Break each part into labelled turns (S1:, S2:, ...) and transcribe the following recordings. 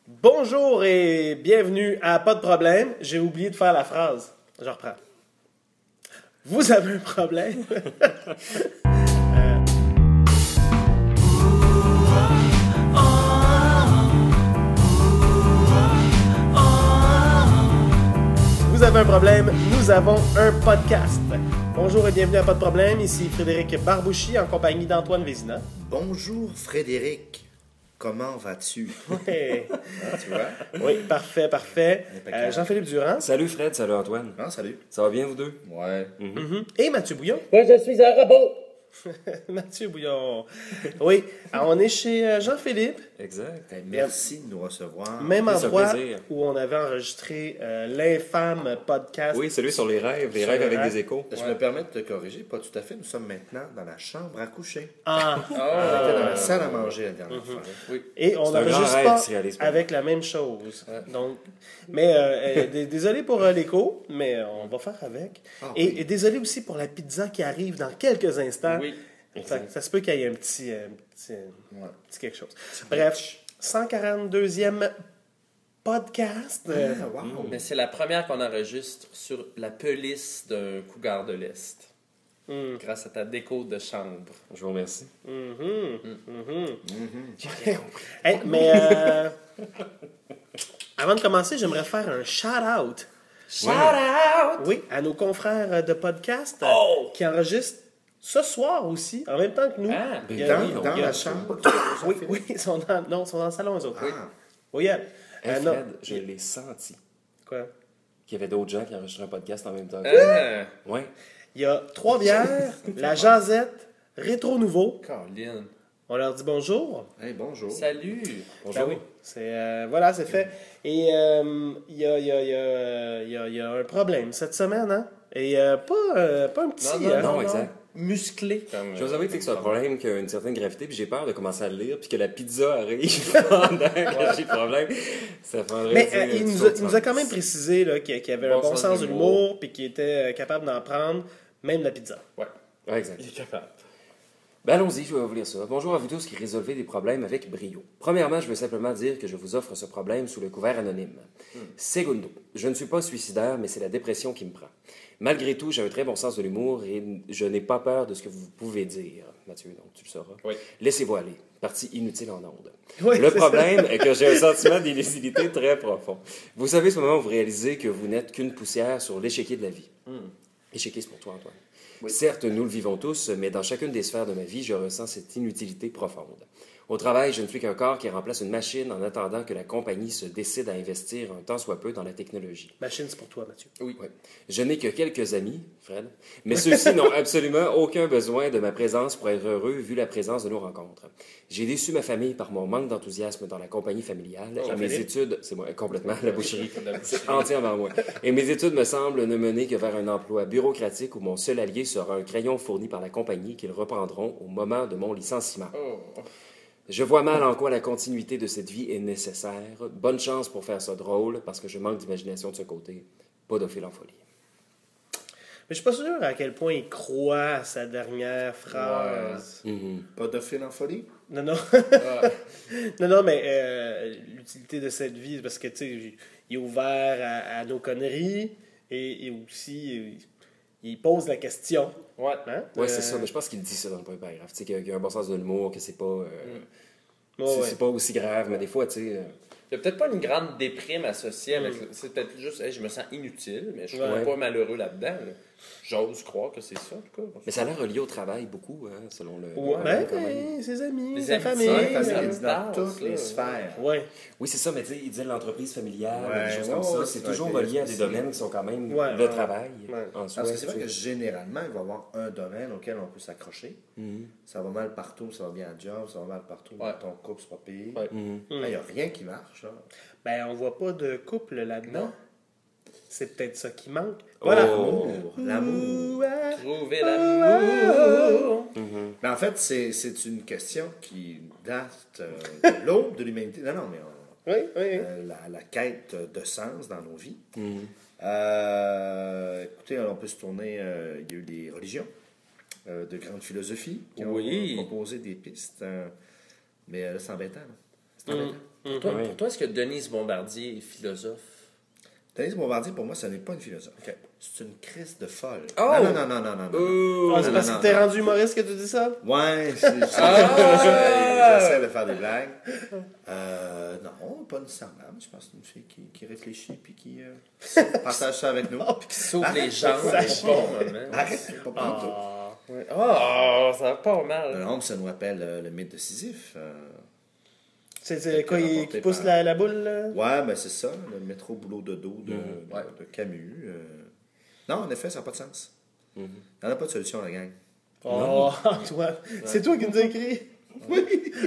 S1: Bonjour et bienvenue à Pas de problème. J'ai oublié de faire la phrase. Je reprends. Vous avez un problème? Vous avez un problème, nous avons un podcast. Bonjour et bienvenue à Pas de problème. Ici Frédéric Barbouchi en compagnie d'Antoine Vézina.
S2: Bonjour Frédéric. Comment vas-tu?
S1: Ouais.
S2: Tu vois?
S1: Oui, parfait. Jean-Philippe Durand.
S3: Salut Fred, salut Antoine.
S2: Ah, salut.
S3: Ça va bien vous deux?
S2: Ouais.
S1: Et Mathieu Bouillon.
S4: Moi, je suis un robot.
S1: Mathieu Bouillon. Oui, alors, on est chez Jean-Philippe.
S3: Exact.
S2: Merci de nous recevoir.
S1: Même
S3: Oui, c'est un
S1: endroit
S3: plaisir.
S1: où on avait enregistré l'infâme podcast.
S3: Oui, celui sur les rêves
S1: Sur
S3: avec
S1: les rêves.
S3: des échos.
S2: Je me permets de te corriger, pas tout à fait. Nous sommes maintenant dans la chambre à coucher.
S1: Ah,
S2: On était dans la salle à manger la dernière fois. Oui.
S1: et on
S3: C'est un grand
S1: n'enregistre
S3: rêve
S1: pas
S3: qui se réalise pas.
S1: avec la même chose. Donc, mais désolé pour l'écho, mais on va faire avec.
S2: Ah,
S1: Et désolé aussi pour la pizza qui arrive dans quelques instants.
S2: Oui.
S1: Ça se peut qu'il y ait un petit quelque chose. Bref, 142e podcast.
S2: Wow.
S4: Mais c'est la première qu'on enregistre sur la pelisse d'un cougar de l'Est. Grâce à ta déco de chambre.
S3: Je vous remercie.
S1: Hey, mais avant de commencer, j'aimerais faire un shout-out.
S4: Shout-out!
S1: Oui, à nos confrères de podcast
S4: Oh!
S1: qui enregistrent ce soir aussi, en même temps que nous.
S4: Ah,
S1: Il y a-
S3: oui,
S2: Dans
S1: il y a-
S2: la chambre.
S1: Oui, ils sont dans le salon, eux autres.
S2: Ah.
S1: Oui,
S3: Hey,
S1: non.
S3: Fred, je l'ai senti
S1: Quoi?
S3: qu'il y avait d'autres gens qui enregistraient un podcast en même temps.
S4: Ah,
S3: Ouais.
S1: Il y a 3 bières, la Jazette, Rétro Nouveau.
S4: Colin.
S1: On leur dit bonjour.
S2: Hey, bonjour.
S4: Salut.
S3: Bonjour.
S1: Ben oui, voilà, c'est fait. Et il y a un problème cette semaine, hein? Et pas un petit.
S4: Non,
S1: hein?
S3: Non, exact.
S4: Musclé. Comme,
S3: Je vous avoue que c'est un problème qui a une certaine gravité, puis j'ai peur de commencer à le lire, puis que la pizza arrive pendant que j'ai le problème. Ça prendrait.
S1: Mais
S3: tu sais,
S1: il
S3: tout
S1: nous a quand même précisé là, qu'il avait un bon sens de l'humour, puis qu'il était capable d'en prendre, même la pizza.
S4: Ouais.
S3: Ouais, exact.
S4: Il est capable.
S3: Ben allons-y, je vais vous lire ça. Bonjour à vous tous qui résolvez des problèmes avec brio. Premièrement, je veux simplement dire que je vous offre ce problème sous le couvert anonyme. Segundo, je ne suis pas suicidaire, mais c'est la dépression qui me prend. Malgré tout, j'ai un très bon sens de l'humour et je n'ai pas peur de ce que vous pouvez dire. Mathieu, donc tu le sauras.
S4: Oui.
S3: Laissez-vous aller. Partie inutile en ondes.
S1: Oui,
S3: Le
S1: c'est
S3: problème est que j'ai un sentiment d'illusilité très profond. Vous savez, ce moment où vous réalisez que vous n'êtes qu'une poussière sur l'échiquier de la vie. Échiquier, c'est pour toi, Antoine. Certes, nous le vivons tous, mais dans chacune des sphères de ma vie, je ressens cette inutilité profonde. Au travail, je ne suis qu'un corps qui remplace une machine en attendant que la compagnie se décide à investir un tant soit peu dans la technologie.
S1: Machine, c'est pour toi, Mathieu.
S3: Oui. Je n'ai que quelques amis, Fred, mais ceux-ci n'ont absolument aucun besoin de ma présence pour être heureux vu la présence de nos rencontres. J'ai déçu ma famille par mon manque d'enthousiasme dans la compagnie familiale et mes études, c'est moi complètement la boucherie, c'est entièrement moi. Et mes études me semblent ne mener que vers un emploi bureaucratique où mon seul allié sera un crayon fourni par la compagnie qu'ils reprendront au moment de mon licenciement. Je vois mal en quoi la continuité de cette vie est nécessaire. Bonne chance pour faire ça drôle, parce que je manque d'imagination de ce côté. Podophile en folie.
S1: Mais je suis pas sûr à quel point il croit à sa dernière phrase.
S2: Pas de fil en folie?
S1: Non, non. non, mais l'utilité de cette vie, parce que, tu sais, il est ouvert à nos conneries et aussi, il pose la question.
S4: Ouais.
S1: Hein?
S3: Ouais, c'est ça. Mais je pense qu'il dit ça dans le premier paragraphe. Tu sais, qu'il y a un bon sens de l'humour, que c'est pas...
S1: Ouais,
S3: c'est pas aussi grave, mais des fois, tu sais...
S4: Il n'y a peut-être pas une grande déprime associée avec. C'est peut-être juste, hey, je me sens inutile, mais je ne suis
S1: Ouais.
S4: pas malheureux là-dedans. Là. J'ose croire que c'est ça, en tout cas.
S3: Mais ça a l'air relié au travail beaucoup, hein, selon le...
S4: Ouais.
S1: Ben,
S3: quand même.
S1: ses amis,
S4: Les
S1: sa
S4: amis,
S1: famille.
S4: ouais,
S2: La famille
S4: ça
S2: est
S4: me
S2: dans
S4: parle,
S2: toutes
S4: ça.
S2: les sphères.
S1: Ouais.
S3: Oui, c'est ça, mais tu sais, il dit l'entreprise familiale,
S2: Ouais,
S3: des choses
S2: ouais,
S3: comme
S2: ouais,
S3: ça. C'est
S2: c'est
S3: toujours
S2: vrai,
S3: relié à des
S2: c'est-
S3: domaines qui sont quand même
S1: Ouais,
S3: le
S1: ouais,
S3: travail
S1: ouais.
S3: en soi.
S2: Parce que c'est vrai
S3: tu
S2: que
S3: sais.
S2: généralement, il va y avoir un domaine auquel on peut s'accrocher. Ça va mal partout, ça va bien à job, ça va mal partout,
S4: Ouais.
S2: ton couple, c'est pas payé.
S4: Ouais.
S2: Il n'y a rien qui marche. Là.
S1: Ben, on voit pas de couple là-dedans.
S4: Non.
S1: C'est peut-être ça qui manque. Voilà.
S3: Oh.
S2: L'amour.
S4: Trouver l'amour.
S2: Mais en fait, c'est une question qui date de l'aube de l'humanité. Non, non, mais
S1: Oui, oui.
S2: la quête de sens dans nos vies. Écoutez, on peut se tourner. Il y a eu des religions, de grandes philosophies qui ont
S4: Oui.
S2: proposé des pistes. Mais là, c'est embêtant. Là. C'est embêtant.
S4: Pour toi, est-ce que Denise Bombardier est philosophe?
S2: Denise Bombardier, pour moi, ce n'est pas une philosophe. C'est une crise de folle.
S4: Oh!
S2: Non.
S1: C'est parce que t'es rendu humoriste que tu dis ça?
S2: Ouais, j'essaie de faire des blagues. Non, pas nécessairement. Je pense que c'est une fille qui réfléchit puis qui partage ça avec nous.
S4: Puis qui sauve les gens au bon moment.
S2: Arrête, c'est pas pour tout.
S4: Ouais. Ça va pas mal.
S2: Non, ça nous rappelle le mythe de Sisyphe.
S1: C'est quoi, qui pousse la boule? Là?
S2: Ouais, ben c'est ça, le métro boulot de dos de Camus. Non, en effet, ça n'a pas de sens. Il n'y en a pas de solution, la gang.
S1: Oh, Antoine, c'est toi qui nous as écrit?
S2: Oui!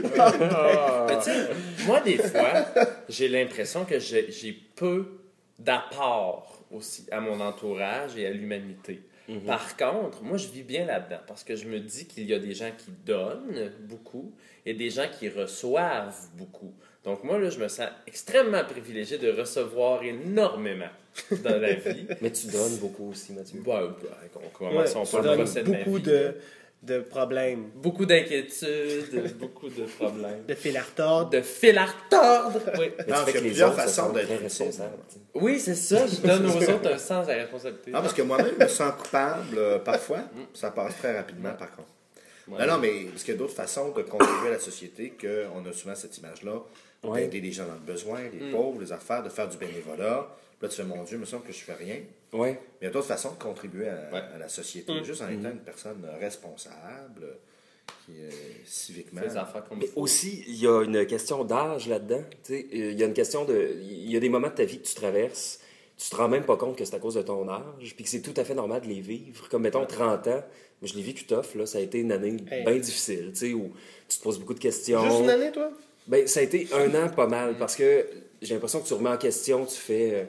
S4: Mais tu sais, moi, des fois, j'ai l'impression que j'ai peu d'apport aussi à mon entourage et à l'humanité. Par contre, moi, je vis bien là-dedans parce que je me dis qu'il y a des gens qui donnent beaucoup et des gens qui reçoivent beaucoup. Donc moi, là, je me sens extrêmement privilégié de recevoir énormément dans la vie.
S3: Mais tu donnes beaucoup aussi, Mathieu.
S4: Commençons
S1: Tu
S4: par le
S1: donnes
S4: procès de ma
S1: beaucoup
S4: vie.
S1: de problèmes.
S4: Beaucoup d'inquiétudes, beaucoup de problèmes.
S1: De fil à retordre.
S4: De fil à retordre! Oui.
S3: Mais tu
S2: Non,
S3: fais
S2: il y a
S3: que les
S2: plusieurs
S3: autres se
S2: façons
S3: sentent
S2: d'être
S3: très
S2: utile.
S3: responsables.
S4: Oui, c'est ça. Je donne aux autres un sens à la responsabilité.
S2: Ah, parce que moi-même, je me sens coupable parfois. Ça passe très rapidement, par contre. Non, mais parce qu'il y a d'autres façons de contribuer à la société qu'on a souvent cette image-là, d'aider les gens dans le besoin, les pauvres, les affaires, de faire du bénévolat. Là, tu fais, mon Dieu, il me semble que je fais rien.
S3: Oui.
S2: Mais il y a d'autres façons de contribuer à la société, juste en étant une personne responsable, qui civiquement...
S4: Les enfants comme
S3: Mais
S4: il faut.
S3: aussi, il y a une question d'âge là-dedans. Tu sais, il y a une question de... Il y a des moments de ta vie que tu traverses, tu te rends même pas compte que c'est à cause de ton âge, puis que c'est tout à fait normal de les vivre. Comme, mettons, 30 ans, moi, je l'ai vécu tough, là, ça a été une année bien difficile, tu sais, où tu te poses beaucoup de questions.
S1: Juste une année, toi?
S3: Ben, ça a été un an pas mal, parce que j'ai l'impression que tu remets en question, tu fais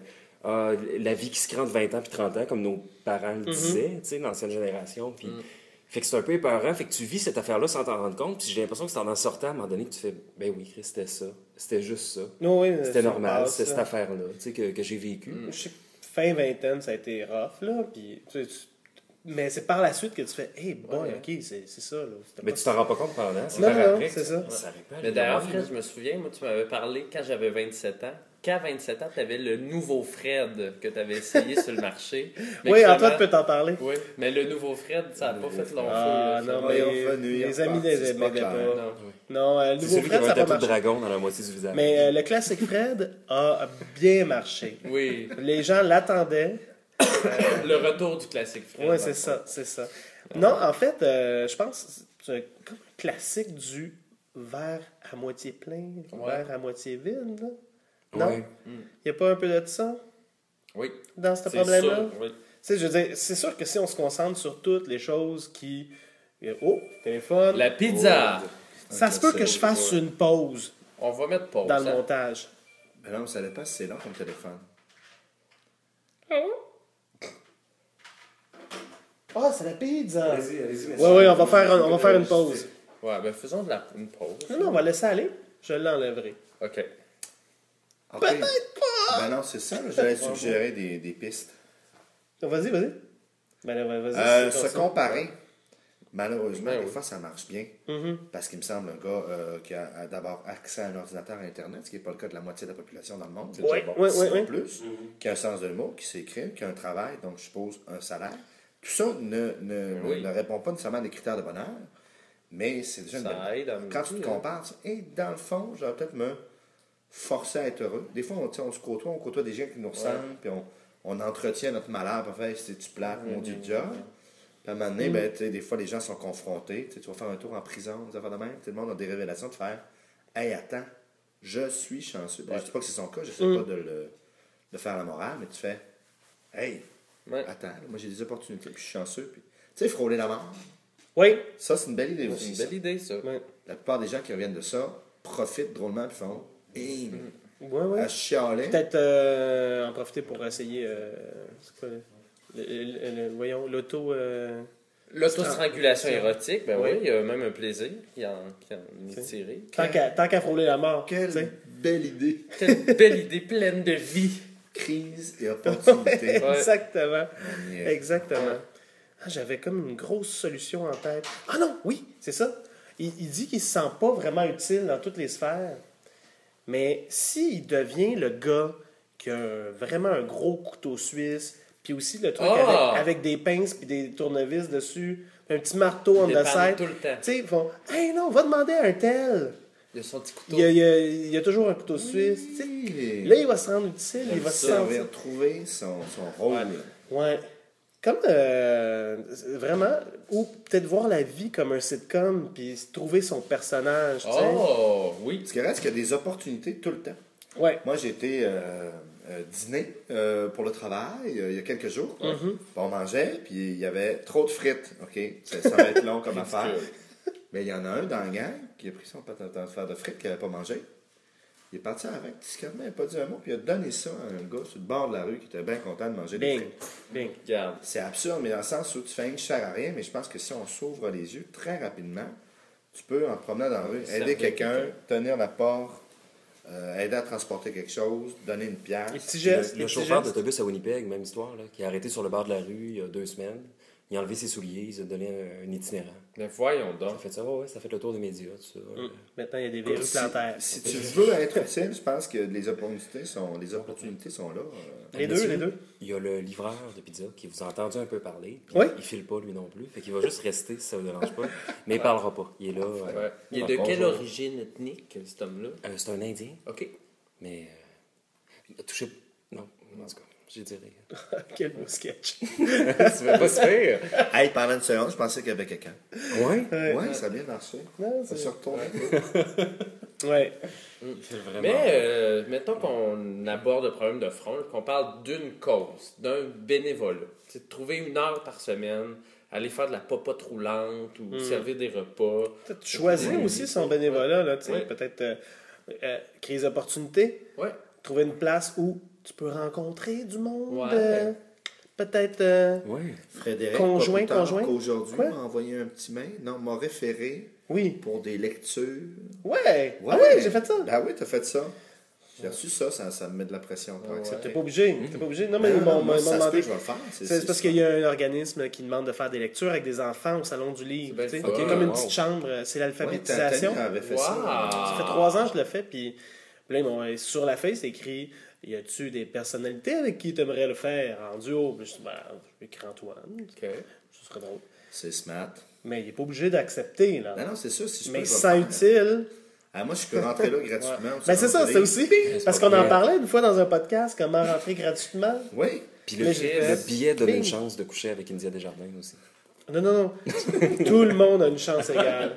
S3: la vie qui se crée entre 20 ans puis 30 ans, comme nos parents le disaient, tu sais, l'ancienne génération, puis... Fait que c'est un peu épeurant. Fait que tu vis cette affaire-là sans t'en rendre compte. Puis j'ai l'impression que c'est en sortant à un moment donné que tu fais ben oui, Chris, c'était ça. C'était juste ça.
S1: Non, oui,
S3: C'était
S1: ça
S3: normal.
S1: passe,
S3: C'était
S1: ça.
S3: cette affaire-là tu sais, que j'ai vécue.
S1: Je sais que fin vingtaine, ça a été rough, là. Puis, mais c'est par la suite que tu fais, hey, boy, ok, c'est ça, là. C'était
S3: Mais
S1: pas
S3: tu t'en rends pas compte pendant. C'est
S1: Non,
S3: par
S1: non,
S3: après
S1: c'est
S3: que
S1: ça.
S3: Ça arrive pas à
S4: Mais
S3: lui
S4: d'ailleurs,
S3: demander,
S4: Fred,
S3: là.
S4: je me souviens, moi, tu m'avais parlé quand j'avais 27 ans. Qu'à 27 ans, tu avais le nouveau Fred que tu avais essayé sur le marché. Mais
S1: Oui,
S4: finalement-
S1: Antoine peut t'en parler.
S4: Oui, mais le nouveau Fred, ça n'a pas fait long feu.
S1: Ah,
S4: là,
S1: non,
S2: Ouais,
S1: mais
S2: ils ont revenu,
S1: les
S2: ils
S1: amis
S2: repartent,
S1: les
S2: c'est pas
S1: aimaient
S2: clair.
S1: pas.
S4: Non.
S1: Non, le
S3: C'est
S1: nouveau
S3: celui qui
S1: Fred,
S3: avait
S1: ça
S3: un
S1: n'a pas
S3: tatou de
S1: marché.
S3: dragon dans la moitié du visage.
S1: Mais le classique Fred a bien marché.
S4: Oui,
S1: Les gens l'attendaient.
S4: le retour du classique Fred.
S1: Oui, c'est ça, c'est ça. Non, en fait, je pense que c'est comme un classique du verre à moitié plein, verre à moitié vide. Là. Non?
S3: Ouais.
S1: Il n'y a pas un peu de ça
S4: Oui,
S1: dans ce
S4: c'est
S1: problème-là?
S4: sûr. Oui.
S1: Tu sais, je veux dire, c'est sûr que si on se concentre sur toutes les choses qui... Oh, téléphone.
S4: La pizza.
S1: Ça se peut que je fasse une pause
S4: On va mettre pause.
S1: dans le
S4: hein.
S1: montage.
S2: Ben non, mais ça dépend si c'est long comme téléphone.
S1: Ah, c'est la pizza!
S2: Allez-y.
S1: Oui, oui, on va faire une pause.
S4: Ouais, ben faisons une pause.
S1: Non, on va laisser aller. Je l'enlèverai.
S4: OK.
S2: Okay. Peut-être pas! Ben non, c'est ça. J'allais suggérer des pistes.
S1: Vas-y. Ben, là, vas-y.
S2: Se
S1: continue.
S2: comparer. Malheureusement,
S4: Ben
S2: des
S4: oui.
S2: fois, ça marche bien.
S1: Mhm.
S2: Parce qu'il me semble un gars qui a d'abord accès à un ordinateur à Internet, ce qui n'est pas le cas de la moitié de la population dans le monde. C'est
S1: Oui,
S2: déjà
S1: oui,
S2: sinon
S1: oui.
S2: plus. Qui a un sens de l'humour, qui sait écrire, qui a un travail, donc je suppose un salaire. Tout ça
S4: Oui.
S2: ne répond pas nécessairement à des critères de bonheur, mais c'est déjà une
S4: Ça
S2: belle...
S4: aide à
S2: Quand tu te compares, tu dis, dans le fond, j'aurais peut-être me forcer à être heureux. Des fois, on se côtoie des gens qui nous ressemblent, puis on entretient notre malheur, puis on fait, c'est-tu plate, mon Dieu, job. Puis à un moment donné, ben, tu sais, des fois, les gens sont confrontés. Tu sais, tu vas faire un tour en prison, des affaires de même. Tout le monde a des révélations de faire hey, attends, je suis chanceux. Ben, je ne dis pas que c'est son cas, je ne sais pas de faire la morale, mais tu fais hey,
S4: Ouais.
S2: attends, là, moi j'ai des opportunités, puis je suis chanceux. Puis, tu sais, frôler la mort,
S1: Oui.
S2: ça, c'est une belle idée
S4: C'est
S2: aussi.
S4: une
S2: ça.
S4: belle idée, ça.
S1: Ouais.
S2: La plupart des gens qui reviennent de ça profitent drôlement, puis font hey,
S1: Ouais.
S2: à chialer.
S1: Peut-être en profiter pour essayer. C'est quoi voyons, l'auto.
S4: L'autostrangulation érotique, ben
S1: Oui.
S4: oui, il y a même un plaisir qui en est tiré.
S1: Tant qu'à frôler la mort. tu sais.
S2: Quelle belle idée.
S4: Quelle belle idée pleine de vie.
S2: Crise et opportunité.
S4: Ouais.
S1: Exactement.
S2: On y est.
S1: Exactement. Ah, j'avais comme une grosse solution en tête. Ah non, oui, c'est ça. Il dit qu'il se sent pas vraiment utile dans toutes les sphères. Mais s'il devient le gars qui a vraiment un gros couteau suisse, puis aussi le truc avec des pinces puis des tournevis dessus, puis un petit marteau on the side,
S4: tout le temps.
S1: tu sais, ils font « Hey non, va demander à un tel! »
S4: Il a son petit couteau.
S1: Il y a toujours un couteau suisse. tu sais. Là, il va se rendre utile, il va se sentir.
S2: retrouver son rôle.
S1: Ouais. Comme vraiment, ou peut-être voir la vie comme un sitcom, puis trouver son personnage. tu sais.
S4: Oh, oui.
S2: Ce qui reste qu'il y a des opportunités tout le temps.
S1: Ouais.
S2: Moi, j'ai été dîner pour le travail il y a quelques jours. Puis on mangeait, puis il y avait trop de frites. OK, ça va être long comme affaire. Mais il y en a un dans la gang qui a pris son faire de frites qu'il n'avait pas mangé. Il est parti avec, discrètement, il n'a pas dit un mot, puis il a donné ça à un gars sur le bord de la rue qui était bien content de manger des
S1: Bing.
S2: frites.
S1: Bing.
S4: Regarde.
S2: C'est absurde, mais dans le sens où tu fais rien que cher à rien, mais je pense que si on s'ouvre les yeux très rapidement, tu peux, en te promenant dans la rue, aider quelqu'un, tenir la porte, aider à transporter quelque chose, donner une pièce.
S1: Les petits gestes.
S3: Le chauffeur d'autobus à Winnipeg, même histoire, là, qui a arrêté sur le bord de la rue il y a 2 semaines. Il a enlevé ses souliers, il a donné un itinérant.
S4: Mais voyons
S3: Ça
S4: donc.
S3: fait ça, ouais, ça fait le tour des médias, tout ça.
S1: Maintenant, il y a des verrues plantaires.
S2: Si tu veux être utile, je pense que les opportunités sont là.
S1: Les
S3: Monsieur,
S1: deux.
S3: Il y a le livreur de pizza qui vous a entendu un peu parler. Puis
S1: Oui.
S3: Il file pas, lui non plus. Fait qu'il va juste rester si ça vous dérange pas. Mais il parlera pas. Il est là.
S4: Ouais. Il est de quelle origine ethnique, cet homme-là?
S3: C'est un Indien,
S4: OK.
S3: mais touché. Non, en tout cas, je dirais.
S1: Quel beau sketch.
S3: Tu vas pas se faire.
S2: Hey, pendant une seconde, je pensais qu'il y avait quelqu'un.
S3: Ouais.
S2: Ouais, ça a bien marché.
S1: Non,
S2: Ça
S1: c'est-
S2: se retourne.
S1: Ouais.
S3: Il fait vraiment.
S4: Mais mettons qu'on aborde le problème de front, qu'on parle d'une cause, d'un bénévolat. C'est de trouver 1 heure par semaine, aller faire de la popote roulante ou servir des repas.
S1: Peut-être choisir aussi son bénévolat, là, tu sais.
S4: Ouais.
S1: Peut-être créer des opportunités.
S4: Ouais.
S1: Trouver une place où tu peux rencontrer du monde.
S4: Ouais.
S1: Peut-être.
S3: Ouais.
S2: Frédéric,
S1: Conjoint,
S2: pas plus tard
S1: conjoint.
S2: qu'aujourd'hui,
S1: Quoi?
S2: m'a envoyé un petit mail. Non, m'a référé
S1: Oui.
S2: pour des lectures.
S1: Ouais. Ah ouais, j'ai fait ça.
S2: Ben oui, t'as fait ça. J'ai reçu ça, ça me met de la pression pour accepter.
S1: T'es pas obligé. T'es pas obligé. Non, mais ils m'ont
S2: moi, ça se peut,
S1: demandé.
S2: je vais le faire.
S1: C'est parce qu'il y a un organisme qui demande de faire des lectures avec des enfants au salon du livre.
S4: C'est
S1: tu sais.
S4: bien le fun.
S1: Comme une
S3: Wow.
S1: petite chambre. C'est
S2: Ouais,
S1: l'alphabétisation.
S2: Tania avait fait
S4: Wow.
S2: ça.
S1: Ça fait 3 ans que je le fais. Puis là, sur la feuille, c'est écrit y a-tu des personnalités avec qui tu aimerais le faire en duo? Puis je dis, je vais écrire Antoine.
S4: OK.
S1: Ce serait drôle.
S2: C'est smart.
S1: Mais il n'est pas obligé d'accepter. Là.
S2: Non, c'est ça. Si je
S1: Mais
S2: peux, je vais
S1: sans
S2: le faire.
S1: utile.
S2: Ah, moi, je peux rentrer là gratuitement.
S1: Ben c'est ça, c'est aussi. Parce qu'on en parlait une fois dans un podcast, comment rentrer gratuitement.
S2: Oui.
S3: Puis
S1: Mais j'ai fait-
S3: le billet donne une
S1: Bing.
S3: chance de coucher avec India Desjardins aussi.
S1: Non. Tout le monde a une chance égale.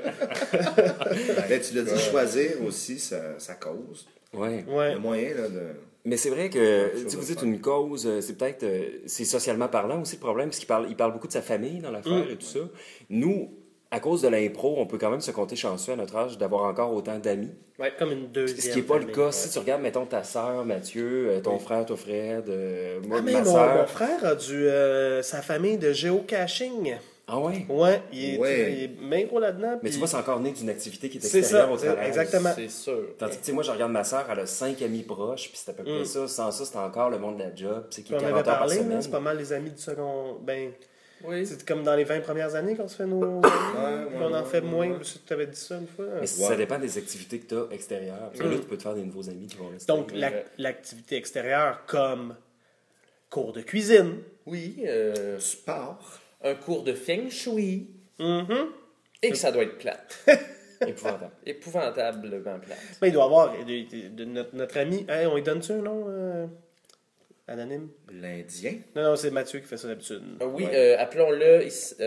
S2: Ben, tu l'as dit, choisir aussi sa cause.
S3: Ouais.
S2: Il y
S1: Ouais.
S2: a moyen là, de.
S3: Mais c'est vrai que, si vous dites une cause, c'est peut-être, c'est socialement parlant aussi le problème, parce il parle beaucoup de sa famille dans l'affaire et tout ça. Nous, à cause de l'impro, on peut quand même se compter chanceux à notre âge d'avoir encore autant d'amis.
S1: Ouais, comme une deuxième.
S3: Ce qui n'est pas le
S1: famille.
S3: cas. Si tu regardes, mettons, ta sœur, Mathieu, ton frère, toi, Fred, moi,
S1: Ah, mais
S3: ma
S1: mon
S3: sœur.
S1: frère a sa famille de géocaching.
S3: Ah ouais?
S1: Ouais, il est
S2: Ouais.
S1: bien gros là-dedans.
S3: Mais
S1: puis-
S3: tu vois, c'est encore né d'une activité qui est
S1: C'est
S3: extérieure
S1: ça,
S3: au travail.
S1: exactement.
S4: C'est sûr.
S3: Tandis que, tu sais, moi, je regarde ma sœur, elle a 5 amis proches, puis c'est à peu près ça. Sans ça, c'est encore le monde de la job, c'est qui est
S1: on
S3: 40
S1: avait
S3: heures par
S1: parlé, là,
S3: semaine.
S1: c'est pas mal les amis du second. Ben,
S4: Oui.
S1: c'est comme dans les 20 premières années qu'on se fait nos amis. Puis on en fait moins. Tu avais dit ça une fois.
S3: Mais ça dépend des activités que tu as extérieures. Parce que là, tu peux te faire des nouveaux amis qui vont rester.
S1: Donc, l'activité extérieure comme cours de cuisine.
S4: Oui.
S2: Sport.
S4: Un cours de feng shui.
S1: Mhm.
S4: Et que ça doit être plate.
S3: Épouvantable.
S4: Épouvantablement plate.
S1: Ben, il doit y avoir notre ami. Hey, on lui donne-tu un nom anonyme?
S2: L'Indien.
S1: Non, c'est Mathieu qui fait ça d'habitude.
S4: Oui,
S2: Ouais.
S4: appelons-le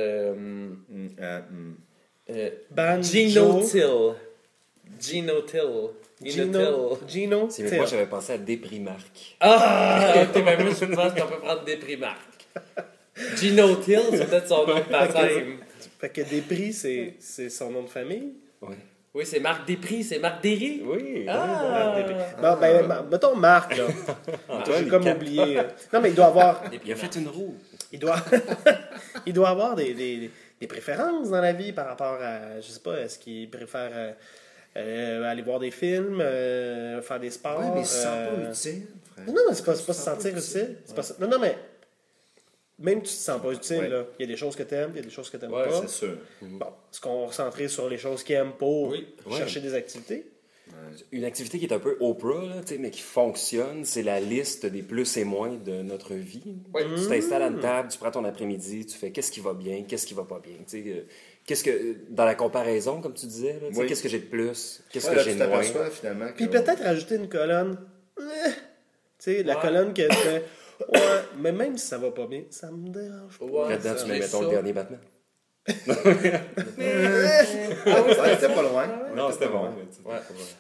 S1: Banjo.
S4: Gino Till. Gino Till.
S1: Gino
S3: C'est
S1: Till.
S3: moi, j'avais pensé à Déprimarque.
S4: Ah! Ok, ben moi, je pense qu'on peut prendre des primarques. Gino Till, c'est peut-être son nom de baptême.
S1: Fait que Despris, c'est son nom de famille.
S3: Ouais.
S4: Oui, c'est Marc Despris, c'est Marc Derry.
S3: Oui.
S4: Ah!
S1: Bon, ben, mettons Marc, là. J'ai comme oublié. Non, mais il doit avoir.
S3: Il a fait une roue.
S1: Il doit, il doit avoir des préférences dans la vie par rapport à. Je sais pas, est-ce qu'il préfère aller voir des films, faire des sports.
S2: Oui, mais il se sent pas utile, frère.
S1: Non, mais c'est pas se sentir utile. C'est pas ça. Non, mais. Même tu te sens pas utile,
S2: Ouais.
S1: là. Il y a des choses que tu aimes, il y a des choses que tu n'aimes
S4: Ouais,
S1: pas.
S2: C'est sûr.
S1: Bon, est-ce qu'on va recentrer sur les choses qu'il aime pour
S4: Oui.
S1: chercher des activités?
S3: Une activité qui est un peu Oprah, là, mais qui fonctionne, c'est la liste des plus et moins de notre vie.
S4: Oui.
S3: Tu t'installes à une table, tu prends ton après-midi, tu fais qu'est-ce qui va bien, qu'est-ce qui va pas bien. Qu'est-ce que, dans la comparaison, comme tu disais, là,
S2: Oui.
S3: qu'est-ce que j'ai de plus, qu'est-ce
S2: Ouais,
S3: que
S2: là,
S3: j'ai
S2: tu
S3: de moins.
S2: t'aperçois finalement que...
S1: Puis peut-être rajouter une colonne. Tu sais, la
S4: Ouais.
S1: colonne que tu fais. Ouais, mais même si ça va pas bien, ça me dérange pas.
S4: Ouais,
S3: Là-dedans, tu mets,
S4: j'ai
S3: mettons,
S4: ça.
S3: le dernier Batman.
S2: Ouais, c'était pas loin.
S3: Non, c'était bon.
S4: Ouais.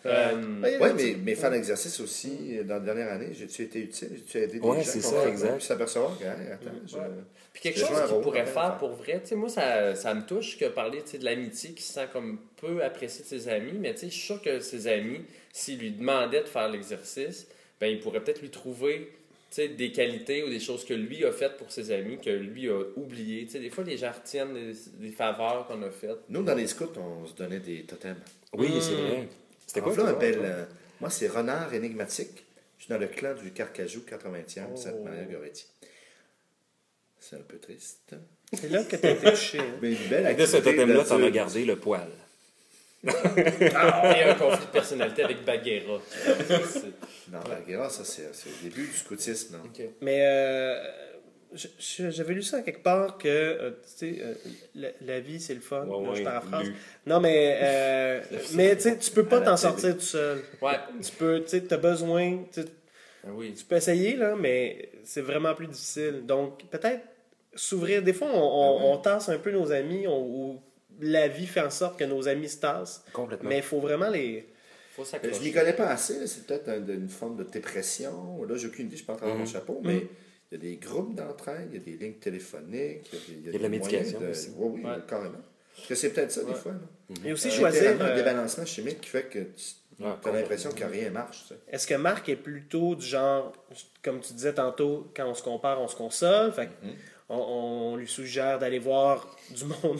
S2: Oui, mais faire l'exercice aussi, dans la dernière année, j'ai-tu été utile? J'ai-tu aidé des
S3: Ouais,
S2: gens
S3: c'est
S2: qui
S3: ça,
S2: ont
S3: exact.
S2: Puis s'apercevoir que, hey, attends,
S4: Puis quelque
S2: Je joue
S4: chose
S2: un
S4: qu'il
S2: rôle,
S4: pourrait
S2: après,
S4: faire
S2: faire.
S4: pour vrai, tu sais, moi, ça me touche que parler de l'amitié qui se sent comme peu apprécié de ses amis, mais tu sais, je suis sûr que ses amis, s'il lui demandait de faire l'exercice, ben il pourrait peut-être lui trouver des qualités ou des choses que lui a faites pour ses amis, que lui a oubliées. Tu sais, des fois, les gens retiennent des faveurs qu'on a faites.
S2: Nous, dans les scouts, on se donnait des totems.
S3: Oui, c'est vrai. C'était quoi,
S2: Là,
S3: toi?
S2: m'appelle, moi, c'est Renard Énigmatique. Je suis dans le clan du Carcajou 80e, Sainte-Marie-Goretti. C'est un peu triste.
S1: C'est là que t'as été touché. Hein.
S2: Mais une belle
S3: Avec de ce
S2: activité
S3: totem-là, t'en as
S2: d'adulte.
S3: gardé le poil.
S4: Et un conflit de personnalité avec Bagheera.
S2: Non, Bagheera, ça, c'est le début du scoutisme. Non?
S4: Ok.
S1: Mais j'avais lu ça quelque part que tu sais, la vie c'est le fun.
S3: Ouais,
S1: Là, je
S3: ouais,
S1: paraphrase.
S3: lu.
S1: Non, mais tu sais, tu peux pas
S2: À la
S1: t'en
S2: télé.
S1: sortir tout seul.
S4: Ouais.
S1: Tu peux, tu sais, t'as besoin.
S4: Ah oui.
S1: Tu peux essayer là, mais c'est vraiment plus difficile. Donc peut-être s'ouvrir. Des fois, on tasse un peu nos amis, ou la vie fait en sorte que nos amis se tassent.
S3: Complètement.
S1: Mais il faut vraiment les.
S4: Faut
S2: Je
S4: s'accrocher.
S2: m'y connais pas assez. Là. C'est peut-être une forme de dépression. Là, j'ai aucune idée. Je ne peux pas travers mon chapeau, mais il y a des groupes d'entraide, il y a des lignes téléphoniques,
S3: Il y a de la
S2: des
S3: médication
S2: moyens
S3: aussi.
S2: Oui,
S4: Ouais.
S2: carrément. Parce que c'est peut-être ça, des fois. Là.
S1: Et aussi
S2: C'est
S1: choisir.
S2: littéralement un débalancement chimique qui fait que tu as
S3: complètement.
S2: l'impression que rien marche. Ça.
S1: Est-ce que Marc est plutôt du genre, comme tu disais tantôt, quand on se compare, on se console? Fait que on lui suggère d'aller voir du monde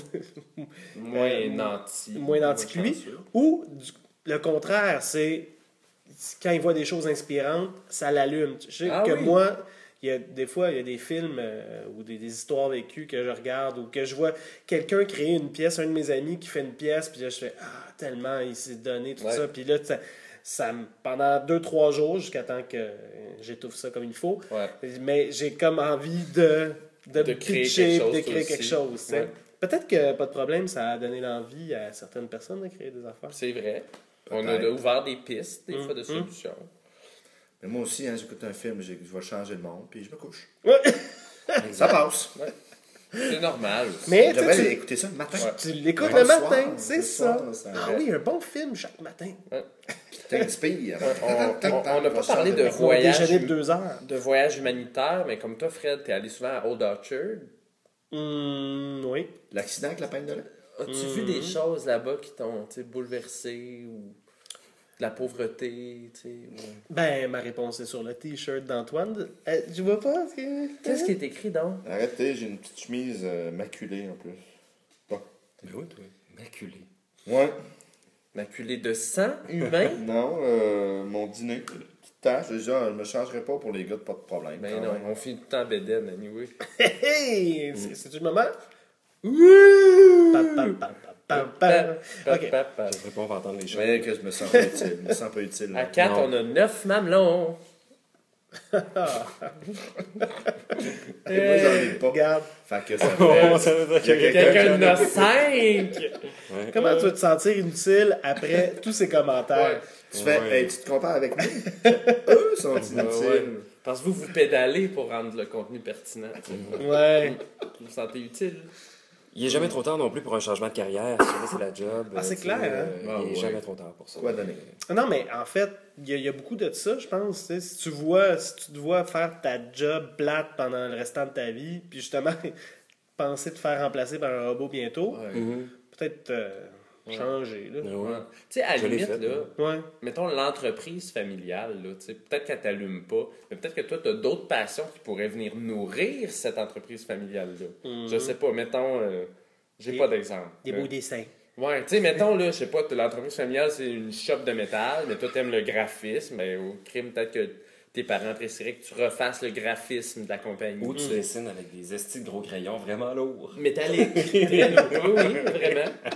S4: Moins nanti.
S1: moins nanti que lui.
S4: chanceux.
S1: Ou le contraire, c'est quand il voit des choses inspirantes, ça l'allume. Je sais
S4: Ah
S1: que
S4: oui.
S1: moi, des fois, il y a des films ou des histoires vécues que je regarde, ou que je vois quelqu'un créer une pièce, un de mes amis qui fait une pièce, puis là, je fais « Ah, tellement, il s'est donné, tout
S4: Ouais.
S1: ça. » Puis là, pendant 2-3 jours, jusqu'à temps que j'étouffe ça comme il faut,
S4: Ouais.
S1: mais j'ai comme envie de
S4: créer
S1: pitcher,
S4: quelque chose,
S1: de créer
S4: toi
S1: quelque
S4: aussi.
S1: chose. tu sais.
S4: Ouais.
S1: Peut-être que, pas de problème, ça a donné l'envie à certaines personnes de créer des affaires.
S4: C'est vrai. On a
S2: Peut-être.
S4: ouvert des pistes, des fois, de solutions.
S2: Mais moi aussi, hein, j'écoute un film, je vais changer le monde, puis je me couche.
S1: Ouais.
S2: Ça passe.
S4: C'est normal aussi.
S1: Mais
S2: Je devrais
S1: tu
S2: écouter ça le matin.
S4: Ouais.
S1: tu l'écoutes
S2: Ouais,
S1: le
S2: le
S1: matin,
S2: soir,
S1: c'est
S2: le
S1: ça.
S2: soir, ça
S1: Ah oui, un bon film chaque matin.
S2: Puis t'inspires.
S4: On n'a pas parlé de
S1: Au
S4: voyage.
S1: déjeuner de 2 heures.
S4: De voyage humanitaire, mais comme toi, Fred, t'es allé souvent à Old Orchard.
S1: Oui.
S2: L'accident avec la peine de lait.
S4: As-tu vu des choses là-bas qui t'ont bouleversé ou de la pauvreté?
S1: Ben, ma réponse est sur le t-shirt d'Antoine. Je vois pas.
S4: Qu'est-ce qui est écrit donc?
S2: Arrêtez, j'ai une petite chemise maculée en plus. Bon.
S3: Mais oui, toi, maculé.
S2: Ouais.
S4: Maculé de sang humain?
S2: Non, mon dîner. Petite tache. Déjà, je me changerai pas pour les gars, pas de problème.
S4: Ben
S2: quand
S4: non,
S2: même.
S4: on finit tout le temps bédaine, anyway.
S1: Hey! C'est-tu le moment? Ok.
S3: Je pas, on va entendre les choses.
S2: Mais que je me sens pas utile. Je me sens pas utile.
S4: À
S2: là.
S4: 4,
S3: Non.
S4: on a 9 mamelons.
S2: Et moi, j'en ai pas.
S1: Regarde.
S2: Fait que ça
S3: Oh,
S2: fait...
S3: ça veut dire qu'il y a
S4: Quelqu'un en a 5!
S1: Comment tu vas te sentir inutile après tous ces commentaires?
S2: Tu fais,
S3: Ouais.
S2: hey, tu te compares avec nous? Eux sont inutiles.
S4: Ouais. Parce que vous pédalez pour rendre le contenu pertinent.
S1: Ouais.
S4: Vous vous sentez utile?
S3: Il n'est jamais trop tard non plus pour un changement de carrière. Si jamais c'est la job.
S1: Ah, c'est
S3: tu sais,
S1: clair, hein?
S3: il
S2: Ah,
S3: n'est
S2: ouais.
S3: jamais trop tard pour ça.
S2: Quoi donner?
S1: Non, mais en fait, il y a beaucoup de ça, je pense. Tu sais. Si tu te vois faire ta job plate pendant le restant de ta vie, puis justement, penser te faire remplacer par un robot bientôt,
S3: Mhm.
S1: peut-être changer. Là.
S3: Ouais.
S4: Ouais. Tu sais, à la
S3: Je l'ai
S4: limite,
S3: fait,
S4: là,
S1: Ouais.
S4: mettons l'entreprise familiale, là, tu sais, peut-être qu'elle t'allume pas, mais peut-être que toi, tu as d'autres passions qui pourraient venir nourrir cette entreprise familiale-là. Je sais pas, mettons, j'ai
S1: Des-
S4: pas d'exemple.
S1: Des beaux dessins.
S4: Ouais, tu sais, mettons, là, je sais pas, l'entreprise familiale, c'est une shop de métal, mais toi, t'aimes le graphisme, mais au crime, peut-être que tes parents apprécieraient que tu refasses le graphisme de la compagnie.
S3: Ou tu dessines avec des estis de gros crayons vraiment lourds.
S4: Métallique. Oui, oui, vraiment.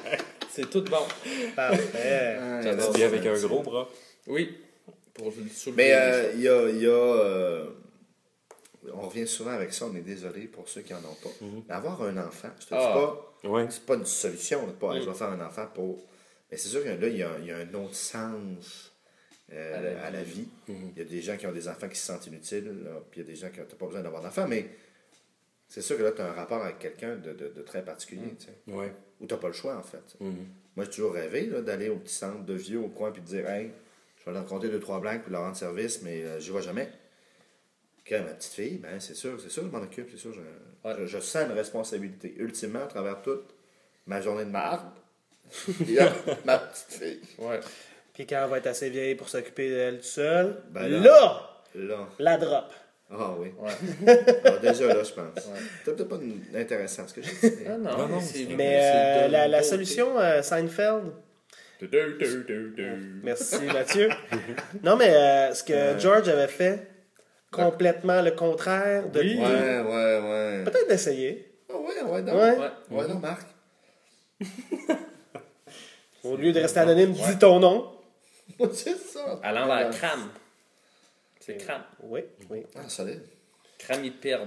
S4: C'est tout bon.
S1: Parfait.
S3: Tu dis avec un gros bras.
S4: Oui. Pour le soulever.
S2: Mais il y a on revient souvent avec ça, on est désolé pour ceux qui n'en ont pas. Mais avoir un enfant, je te dis pas,
S3: Ouais.
S2: c'est pas une solution, là, pas, hey, je vais faire un enfant pour. Mais c'est sûr que là, il y a un autre sens à la vie. Il y a des gens qui ont des enfants qui se sentent inutiles, là, puis il y a des gens qui n'ont pas besoin d'avoir d'enfants, mais c'est sûr que là, tu as un rapport avec quelqu'un de très particulier, tu sais.
S3: Ouais.
S2: Ou tu n'as pas le choix, en fait. Moi, j'ai toujours rêvé là, d'aller au petit centre de vieux au coin puis de dire, hey, je vais leur raconter 2-3 blagues puis leur rendre service, mais j'y vais jamais. Que ma petite fille, ben c'est sûr, je m'en occupe, c'est sûr, je sens une responsabilité. Ultimement, à travers toute ma journée de marde, il y a ma petite fille.
S4: Ouais.
S1: Puis quand elle va être assez vieille pour s'occuper d'elle toute seule,
S2: Ben là.
S1: la drop.
S2: Ah oui.
S4: Ouais.
S2: Alors, déjà là, je pense. C'est peut-être pas intéressant ce que j'ai dit.
S4: Ah non,
S3: non,
S4: c'est
S1: Mais la solution, Seinfeld,
S4: Du.
S1: merci Mathieu. Non, mais ce que George avait fait, complètement le contraire de
S4: Oui.
S2: Ouais.
S1: peut-être d'essayer.
S2: Ah ouais, non.
S1: Ouais.
S2: Ouais, non, Marc.
S1: Au lieu de rester anonyme, dis ton nom.
S2: C'est ça.
S4: À l'envers, crâne. C'est crâne.
S1: Oui.
S2: Ah, solide.
S4: Crâne, il perd.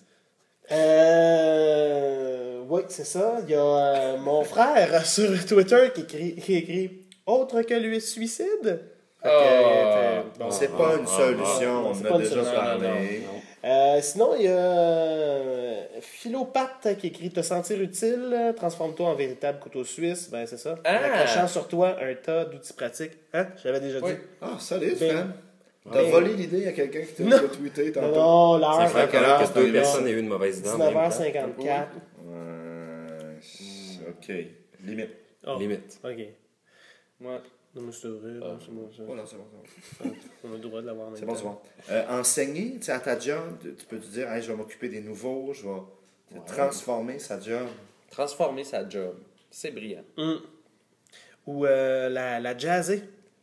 S1: Oui, c'est ça. Il y a mon frère sur Twitter qui écrit autre que le suicide. Fait que, bon,
S2: C'est pas une solution,
S1: c'est
S2: on
S1: pas
S2: a
S1: une
S2: déjà
S1: solution,
S2: parlé.
S1: sinon, il y a Philopathe qui écrit te sentir utile, transforme-toi en véritable couteau suisse. Ben, c'est ça.
S4: Ah!
S1: En accrochant sur toi un tas d'outils pratiques. Hein? Je l'avais déjà
S4: Oui.
S1: dit.
S2: Ah, solide,
S1: Ben,
S2: Fran. T'as volé l'idée à quelqu'un qui t'a tweeté tantôt.
S1: Non, l'heure.
S3: C'est vrai
S2: quelle heure,
S3: que
S2: c'est
S3: deux
S2: arrivé?
S3: personnes aient eu une mauvaise idée en même temps.
S1: 19h54.
S2: OK. Limite.
S1: Oh,
S3: Limite.
S1: OK.
S4: Ouais.
S1: Non, mais c'est vrai. non, c'est bon, ça.
S2: Oh non, c'est bon.
S1: On a le droit de l'avoir en même
S2: C'est bon,
S1: temps.
S2: c'est bon. Enseigner, tu sais, à ta job, tu peux te dire, hey, je vais m'occuper des nouveaux, je vais transformer sa job.
S4: Transformer sa job. C'est brillant.
S1: Ou la jazzée.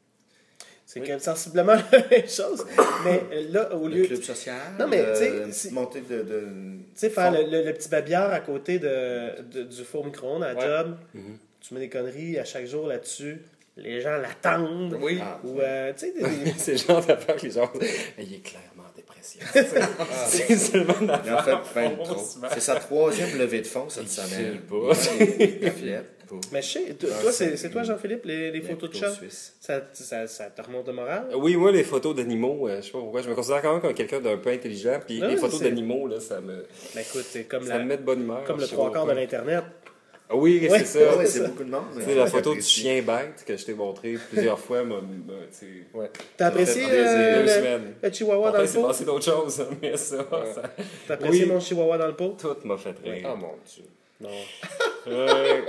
S1: C'est comme sensiblement la même chose. Mais là, au
S2: Le
S1: lieu.
S2: club social.
S1: Non, mais, tu sais, si-
S2: montée de.
S1: Tu sais, faire le petit babillard à côté du four micro-ondes à la
S4: Ouais.
S1: job, tu mets des conneries à chaque jour là-dessus, les gens l'attendent.
S4: Oui.
S2: Ah.
S1: Ou, tu sais,
S3: C'est le genre d'affaire que les gens disent, il est clairement en dépression. C'est seulement une
S2: Il en
S3: affaire.
S2: fait plein de trop. C'est sa troisième levée de fond cette semaine.
S3: file pas.
S2: Il filette.
S1: Mais je sais, toi, c'est toi, Jean-Philippe, les photos de chat,
S2: Suisse.
S1: ça te remonte le moral?
S3: Oui, moi, les photos d'animaux, je sais pas pourquoi, je me considère quand même comme quelqu'un d'un peu intelligent, puis
S1: Ah
S3: les
S1: oui,
S3: photos
S1: c'est-
S3: d'animaux, là, ça me
S1: écoute, c'est comme,
S3: me met de bonne humeur.
S1: comme le
S3: je sais
S1: trois
S3: pas
S1: quarts de
S3: pourquoi.
S1: l'Internet.
S3: Ah oui,
S1: Ouais.
S3: c'est ça.
S2: Ah ouais,
S1: c'est
S2: c'est
S1: ça.
S2: beaucoup de monde.
S3: Tu sais, la photo du chien bête que je t'ai montré plusieurs fois, tu sais,
S4: Ouais.
S1: T'as apprécié
S3: fait plaisir, 2
S1: le
S3: semaines.
S1: chihuahua dans
S3: Pourtant,
S1: le
S3: c'est
S1: pot?
S3: passé d'autres choses, mais ça,
S1: T'as apprécié
S3: Oui.
S1: mon chihuahua dans le pot?
S3: tout m'a fait rire.
S4: Oh mon Dieu.
S1: Non.
S3: Ouais.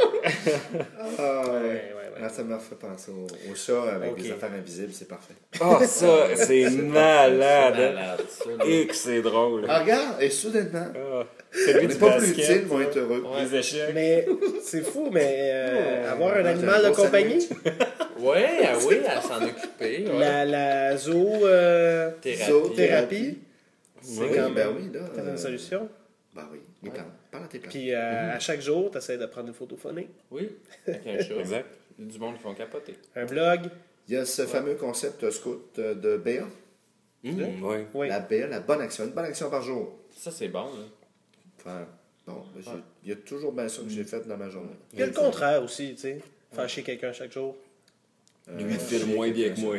S2: Ah, ouais.
S1: Ouais.
S2: Ah, ça me fait penser au chat avec
S1: Ok.
S2: des affaires invisibles, c'est parfait.
S3: Ah, ça, c'est malade.
S4: C'est malade, ça. là.
S3: Et que c'est drôle.
S2: Ah, regarde, et soudainement,
S3: Ah,
S2: on
S3: celui
S2: n'est
S3: du
S2: pas plus
S3: basket,
S2: utile, vont être heureux.
S3: les échecs.
S1: Mais c'est fou, mais avoir un
S2: Ouais,
S1: animal
S2: t'as un
S1: de
S2: gros
S1: compagnie,
S4: Ouais, ah oui, à s'en occuper. Ouais.
S1: la
S4: Thérapie.
S1: zoothérapie, c'est
S2: Oui,
S1: quand
S2: ben
S1: même
S2: oui, là.
S1: peut-être une solution.
S2: Ben oui, les plantes. Parle à tes plantes.
S1: Puis à chaque jour, tu essaies de prendre une photo phonique,
S4: Oui, avec un chat.
S3: Exact.
S4: Il y a du monde qui font capoter.
S1: un blog.
S2: Il y a ce fameux concept scout de BA.
S3: Oui.
S1: Oui.
S2: La BA, la bonne action. Une bonne action par jour.
S4: Ça, c'est bon, là.
S2: Enfin, bon, ben, il y a toujours bien ça que j'ai fait dans ma journée.
S1: Il y a le contraire aussi, tu sais. Faire chier quelqu'un chaque jour.
S3: Lui, il file moins bien que moi.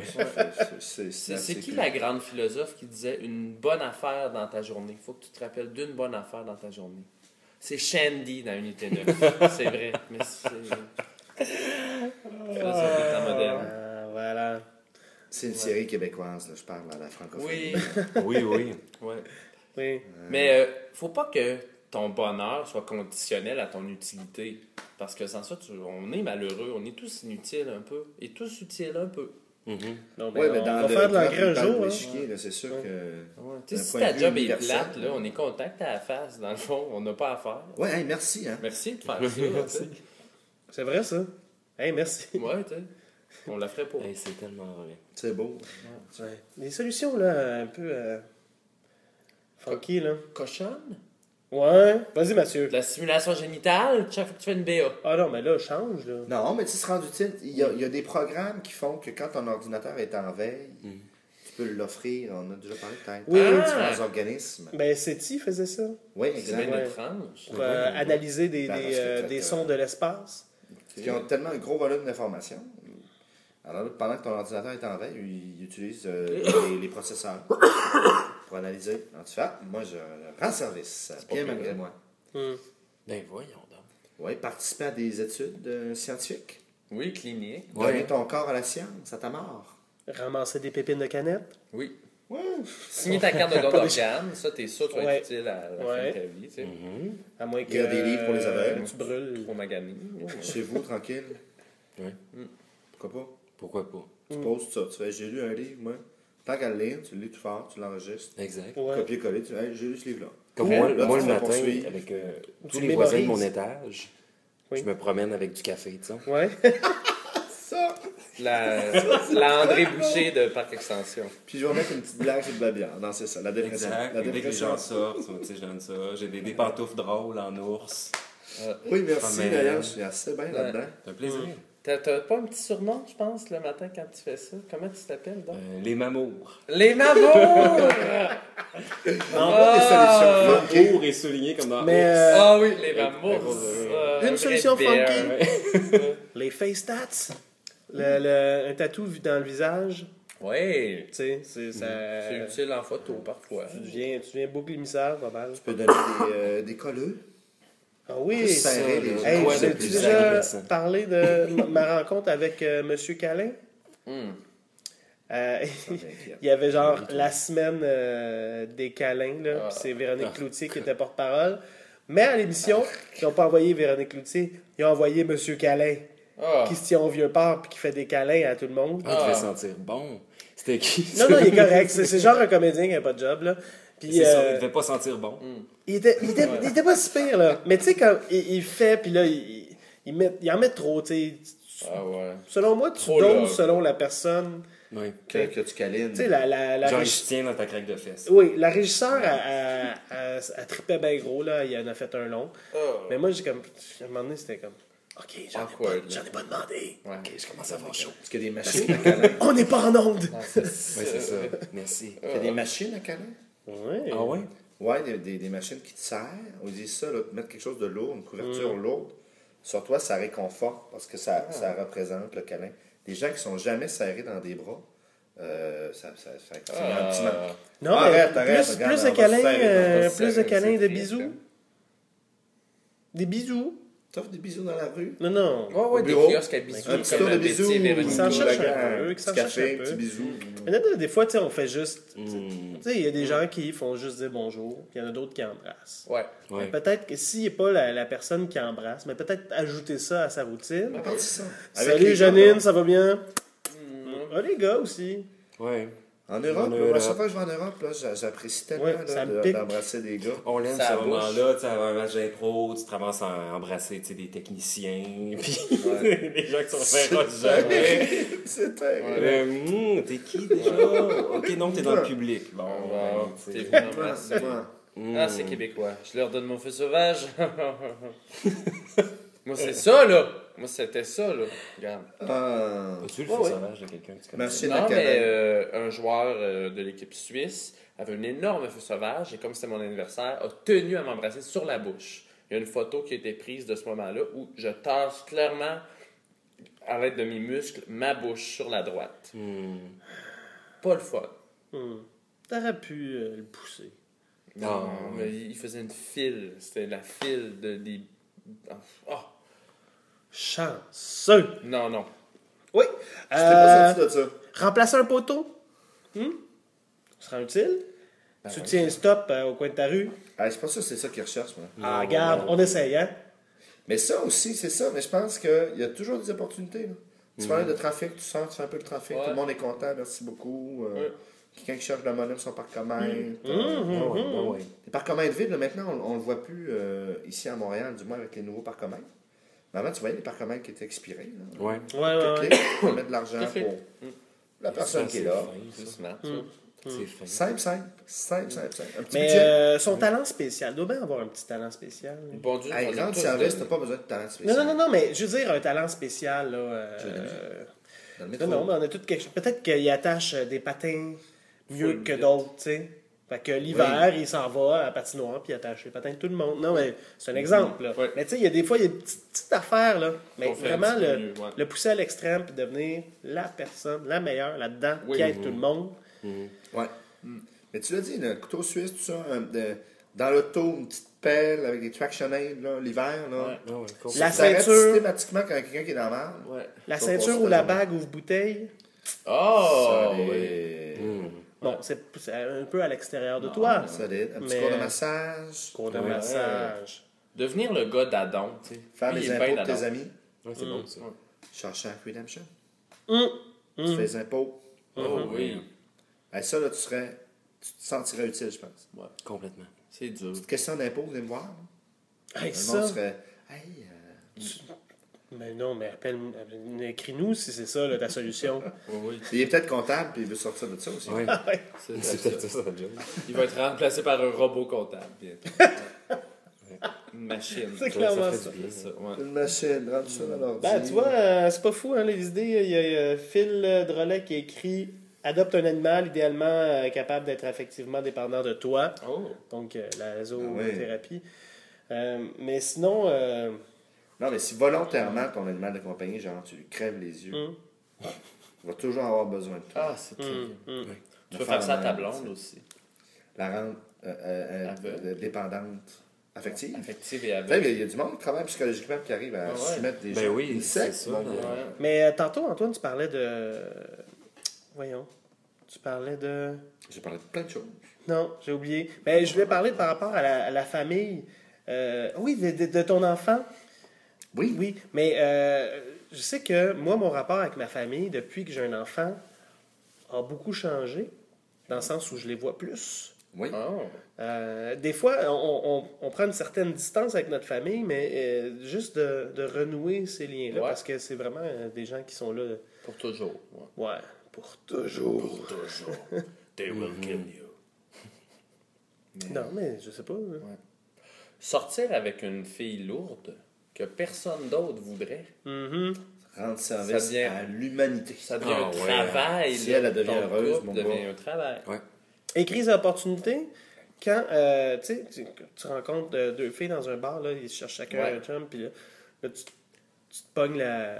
S4: C'est qui la grande philosophe qui disait une bonne affaire dans ta journée? Il faut que tu te rappelles d'une bonne affaire dans ta journée. C'est Shandy dans Unité 9. C'est vrai, mais c'est... Philosophe des temps modernes.
S1: Voilà.
S2: C'est une série québécoise, là, je parle à la francophonie.
S4: Oui,
S3: Oui.
S4: ouais.
S1: Oui.
S4: Mais faut pas que ton bonheur soit conditionnel à ton utilité. Parce que sans ça, on est malheureux. On est tous inutiles un peu. Et tous utiles un peu.
S1: Non,
S2: Oui, mais
S1: on
S2: dans
S1: va faire de l'engrais un jour.
S2: de
S1: hein.
S2: l'échiquier, là, c'est sûr que.
S4: Tu sais,
S2: D'un
S4: si
S2: point
S4: ta
S2: de vue
S4: job est
S2: universel,
S4: plate, là, on est content que t'as la face. Dans le fond, on n'a pas à faire.
S2: Ouais, hey, merci, hein.
S4: Merci de faire ça. tu sais.
S1: C'est vrai, ça. Hey, merci.
S4: Ouais, tu sais. On la ferait pas.
S3: Hey, c'est tellement vrai.
S2: C'est beau.
S1: Ouais. Des solutions, là, un peu funky, là.
S4: Cochonne?
S1: Ouais. Vas-y, Mathieu.
S4: De la stimulation génitale, chaque fois que tu fais une BA.
S1: Ah non, mais là, change, là.
S2: Non, mais tu sais, c'est rendu utile. Il y a des programmes qui font que quand ton ordinateur est en veille, tu peux l'offrir. On a déjà parlé peut-être.
S1: Oui, oui.
S2: Différents organismes.
S1: Ben, SETI faisait ça.
S2: Oui,
S4: C'est
S2: exact.
S4: bien
S1: Ouais.
S4: étrange.
S1: Pour analyser des,
S2: Ben,
S1: des,
S2: parce que
S1: euh,
S2: peut-être,
S1: des sons de l'espace.
S2: Ils ont tellement un gros volume d'informations. Alors, pendant que ton ordinateur est en veille, il utilise les processeurs pour analyser. Alors, tu fais, moi, je rends service, bien
S3: pas
S2: malgré
S3: pire.
S2: moi.
S3: Ben voyons donc.
S2: Oui, participer à des études scientifiques.
S4: Oui, clinique.
S3: Ouais.
S2: Donner ton corps à la science, à ta mort.
S1: Ramasser des pépines de canette.
S4: Oui.
S2: Ouais.
S4: Signer ta carte de don d'organe, ça, t'es sûr que tu vas
S1: Ouais.
S4: être utile à la fin
S1: Ouais.
S4: de ta vie, tu sais.
S1: À moins que
S2: Il y a des livres pour les aveugles.
S1: tu brûles.
S4: Pour maganer.
S2: Chez vous, tranquille.
S3: Ouais.
S2: Pourquoi pas?
S3: Pourquoi pas?
S2: Tu poses ça. Tu fais, j'ai lu un livre, moi. Tant qu'à le lire, tu le lis tout fort, tu l'enregistres.
S3: Exact.
S1: Ouais.
S2: Copier-coller, tu fais, hey, j'ai lu ce livre-là.
S3: Comme
S1: Ouais.
S3: moi,
S2: Là,
S3: moi
S2: tu
S3: le
S2: fais
S3: matin,
S2: poursuivre.
S3: avec tous
S1: Tu
S3: les voisins de mon
S1: mémorises.
S3: étage,
S1: Oui.
S3: je me promène avec du café, tu sais.
S1: Ouais.
S2: Ça!
S4: La André Boucher de Parc Extension.
S2: Puis je vais mettre une petite blague sur le babière. Non, c'est ça, la dépression.
S3: Exact.
S2: La
S3: Dès que les
S2: dépression.
S3: gens sortent, tu sais, je donne ça. J'ai des pantoufles drôles en ours.
S2: Oui, merci,
S3: Ah, mais-
S2: d'ailleurs, je suis assez bien là-dedans.
S3: C'est un plaisir.
S4: T'as pas un petit surnom, je pense, le matin quand tu fais ça? Comment tu t'appelles, donc?
S3: Les mamours.
S4: Les mamours!
S2: On voit des solutions funky.
S3: Mamour est souligné comme dans
S1: Mais
S3: ours.
S4: Ah oui, les mamours!
S1: Une solution
S4: bear.
S1: funky. Les face tats. Un tatou dans le visage.
S4: Oui,
S1: Tu sais, c'est ça.
S4: c'est utile en photo parfois.
S1: Tu viens boucler l'émissaire, pas mal.
S2: Tu peux donner des colleux.
S1: Ah oui!
S2: Ça, serrer les gens.
S1: Hey,
S3: Quoi de
S1: j'ai
S3: plus
S1: déjà
S3: agressant?
S1: parlé de ma rencontre avec M. Calin.
S4: Hmm.
S1: Il y avait genre la semaine des câlins, là, puis c'est Véronique Cloutier qui était porte-parole. Mais à l'émission, ils n'ont pas envoyé Véronique Cloutier, ils ont envoyé M. Calin,
S4: Ah.
S1: qui se tient au vieux port puis qui fait des câlins à tout le monde.
S3: Ah, tu devais sentir bon. C'était qui?
S1: Non, non, il est correct. C'est genre un comédien qui n'a pas de job, là. Puis,
S3: C'est ça, il devait pas sentir bon.
S1: il était pas si pire, là. Mais tu sais, quand il fait, puis là, il en met trop, tu sais.
S4: Ah ouais.
S1: Selon moi, tu
S4: Trop
S1: doses
S4: là.
S1: selon la personne.
S3: Oui.
S2: Que tu câlines.
S1: Tu sais, la
S3: Genre,
S1: régi-
S3: je tiens dans ta craque de fesses.
S1: Oui, la régisseur, elle trippait bien gros, là. Il en a fait un long.
S4: Ah.
S1: Mais moi, j'ai comme. À un moment donné, c'était comme. OK,
S4: Awkward,
S1: j'en ai pas demandé.
S4: Ouais.
S1: OK, je commence à avoir chaud.
S2: Est-ce qu'il y a des machines à câlin?
S1: On n'est pas en onde!
S3: Oui, c'est ça. Merci.
S2: Il y a des machines à câlin?
S1: Ouais.
S3: Ah ouais?
S2: Ouais, des machines qui te serrent. On dit ça, là, de mettre quelque chose de lourd, une couverture lourde. Sur toi, ça réconforte parce que ça représente le câlin. Des gens qui sont jamais serrés dans des bras, ça fait un petit manque.
S1: Non,
S2: Arrête,
S1: mais
S2: arrête,
S1: plus,
S2: regarde,
S1: plus
S2: on
S1: de
S2: va
S1: câlins,
S2: se serrer,
S1: plus de câlins, de
S4: c'est
S1: bisous.
S4: triste,
S1: Des bisous.
S2: T'offres des bisous dans la rue?
S1: Non, non.
S4: Ouais, ouais,
S2: Au
S4: des
S2: bureau.
S4: kiosques à bisous.
S2: Un petit
S4: comme
S2: tour de
S4: Betty
S2: bisous.
S4: et Véronique.
S1: Qui s'en cherche un
S2: un
S1: peu, qui s'en
S2: petit
S1: cherche
S2: café,
S1: un
S2: un
S1: peu.
S2: petit bisou.
S1: Mais là, des fois, tu sais, on fait juste. Tu sais, il y a des gens qui font juste dire bonjour, puis il y en a d'autres qui embrassent.
S4: Ouais.
S3: Ouais.
S1: Peut-être que s'il n'est pas la personne qui embrasse, mais peut-être ajouter ça à sa routine.
S2: Parle de ça. Avec
S1: Salut
S2: les
S1: Janine,
S2: gars,
S1: ça va bien? Ah, les gars aussi.
S3: Ouais.
S2: En Europe,
S3: En
S2: là,
S3: Europe.
S2: à chaque fois que je vais en Europe, là, j'apprécie tellement
S1: Ouais,
S2: là,
S1: ça me pique.
S2: d'embrasser des gars.
S3: On l'aime
S4: Ça
S3: ce
S4: bouge.
S3: moment-là, tu sais, avant un match d'impro, tu te ramasses à embrasser, tu sais, des techniciens, puis des gens qui sont verra jamais.
S2: C'est terrible.
S3: T'es qui déjà? Ok, non, t'es dans le public. Bon,
S4: Wow.
S3: ben,
S4: T'es
S3: tu sais.
S4: vraiment
S2: Moi,
S4: massé.
S2: moi.
S4: Ah, c'est québécois. Je leur donne mon feu sauvage. Moi, c'est ça, là. Moi, c'était ça, là. Regarde.
S2: Ah.
S3: As-tu le
S1: Ouais,
S3: feu
S1: ouais.
S3: sauvage de quelqu'un que tu connais?
S2: Merci,
S4: Non,
S2: la
S4: mais
S2: cabane.
S4: un joueur de l'équipe suisse avait un énorme feu sauvage et comme c'était mon anniversaire, a tenu à m'embrasser sur la bouche. Il y a une photo qui a été prise de ce moment-là où je tasse clairement, à l'aide de mes muscles, ma bouche sur la droite. Pas le fun.
S1: T'aurais pu le pousser.
S4: Non, mais il faisait une file. C'était la file des... Oh,
S1: Chanceux.
S4: non, non.
S1: Oui.
S2: Je t'ai pas sorti de ça.
S1: Remplacer un poteau. Ce sera utile. Tu
S4: oui.
S1: tiens stop au coin de ta rue.
S2: Ah, je pense que c'est ça qu'ils recherchent, moi.
S1: Ah, regarde, on essaye, hein?
S2: Mais ça aussi, c'est ça. Mais je pense qu'il y a toujours des opportunités. Là. Tu parlais de trafic, tu sens, tu fais un peu le trafic.
S4: Ouais.
S2: Tout le monde est content, merci beaucoup. Quelqu'un qui cherche de la monnaie sur son parcomètre.
S3: Ouais.
S2: Les parcomètres vides, là, maintenant, on ne le voit plus ici à Montréal, du moins avec les nouveaux parcomètres. Mais avant, tu voyais les parcomètres qui étaient expirés. Là.
S3: Ouais.
S1: Ouais.
S2: Clic, on met de l'argent
S4: Clic.
S2: pour la personne qui est là.
S4: C'est smart, ça.
S3: C'est fin.
S2: Simple. Un petit
S1: Mais
S2: budget.
S1: son talent spécial, doit bien avoir un petit talent spécial.
S4: Bon Dieu,
S2: Hey,
S4: on a
S2: rendre
S4: tous
S2: service,
S4: de-
S2: t'as pas besoin de talent spécial.
S1: Non, mais je veux dire un talent spécial, là.
S2: Dans le métro.
S1: Non, mais on a tout quelque chose. Peut-être qu'il attache des patins mieux
S4: Full
S1: que
S4: vite.
S1: d'autres, tu sais. Fait que l'hiver, il s'en va à la patinoire puis il attache les patins de tout le monde. Non, mais c'est un exemple, là.
S4: Ouais.
S1: Mais tu sais, il y a des fois, il y a des petites affaires, là. Mais
S4: On fait un
S1: vraiment,
S4: petit peu
S1: le,
S4: mieux, ouais.
S1: le pousser à l'extrême puis devenir la personne, la meilleure là-dedans,
S4: Oui.
S1: qui aide tout le monde.
S2: Ouais. Mais tu l'as dit, le couteau suisse, tout ça, dans l'auto, une petite pelle avec des traction aids, là, l'hiver, là.
S4: Ouais.
S3: Ah ouais, cool.
S1: La
S2: Ça arrête
S1: ceinture.
S2: systématiquement quand quelqu'un qui est dans la merde.
S4: Ouais.
S1: La
S2: Ça,
S1: ceinture
S2: pour
S1: ou la
S2: ça,
S1: bague ouvre bouteille,
S4: Oh!
S2: Solide.
S4: oui.
S1: bon, c'est un peu à l'extérieur de toi.
S2: Solide. Un petit
S1: Mais-
S2: cours de massage.
S1: Cours de
S3: Ouais.
S1: massage.
S4: Devenir le gars d'Adam, tu sais.
S2: Faire
S4: Lui,
S2: les
S4: il est
S2: impôts
S4: bien
S2: de tes
S4: d'Adam.
S2: amis.
S3: Ouais, c'est bon, ça.
S2: Shawshank Redemption.
S1: Hum.
S2: Tu fais les impôts.
S4: Oh oui.
S2: Hey, ça, là, tu te sentirais utile, je pense.
S3: Complètement.
S4: C'est dur.
S2: Petite question d'impôts, vous venez me voir.
S1: Hey,
S2: Le
S1: ça.
S2: monde serait. Hey,
S1: Mais non, mais écris-nous si c'est ça, là, ta solution.
S4: Oui, oui.
S2: il est peut-être comptable puis il veut sortir de ça aussi.
S3: Ouais.
S4: C'est
S3: C'est
S4: ça.
S3: peut-être ça, le job.
S4: Il va être remplacé par un robot comptable. bientôt. Une machine.
S1: C'est
S3: Ça
S1: clairement
S3: fait
S1: ça.
S3: du bien.
S4: C'est ça, ouais.
S2: Une machine, rentre ça dans l'ordi.
S1: Ben, tu vois, c'est pas fou, hein, les idées. Il y a Phil Drolet qui a écrit Adopte un animal idéalement capable d'être affectivement dépendant de toi.
S4: Oh!
S1: Donc, la
S2: oui.
S1: zoothérapie. Mais sinon,
S2: Non, mais si volontairement ton animal de compagnie, genre, tu lui crèves les yeux, il va toujours avoir besoin de toi.
S4: Ah, c'est très bien.
S3: Ouais.
S4: Tu peux faire ça à ta blonde aussi.
S2: La rendre
S4: Aveugle.
S2: dépendante affective.
S4: Affective et
S2: Tu sais,
S4: aveugle.
S2: il y a du monde qui travaille psychologiquement qui arrive à
S4: Ah ouais.
S2: soumettre des
S3: Ben
S2: gens.
S3: oui,
S2: Ils
S3: c'est
S2: sexent,
S3: ça,
S2: bon,
S3: là.
S4: Ouais.
S1: mais tantôt, Antoine, tu parlais de. Voyons. Tu parlais de.
S2: J'ai parlé de plein de choses.
S1: Non, j'ai oublié. Mais je voulais parler par rapport à la famille. Oui, de ton enfant.
S2: Oui.
S1: Oui, mais je sais que moi, mon rapport avec ma famille, depuis que j'ai un enfant, a beaucoup changé, dans le sens où je les vois plus.
S2: Oui.
S4: Oh.
S1: Des fois, on prend une certaine distance avec notre famille, mais juste de renouer ces liens-là,
S4: Ouais.
S1: parce que c'est vraiment des gens qui sont là,
S4: Pour toujours. Ouais.
S1: ouais, pour toujours.
S4: Toujours. They will kill you.
S1: Non, mais je sais pas. là.
S4: Sortir avec une fille lourde que personne d'autre voudrait,
S1: Mhm.
S2: Rendre service
S4: Ça devient-
S2: à l'humanité.
S4: ça devient
S3: Ah
S4: un
S3: ouais.
S4: travail.
S2: Si
S4: là.
S2: elle devient
S4: Ton
S2: heureuse,
S4: couple
S2: mon
S4: devient
S2: gars.
S4: un travail.
S1: Et crise d'opportunité, quand tu sais, tu rencontres deux filles dans un bar, là, ils cherchent chacun
S4: Ouais.
S1: un chum, puis là, tu te pognes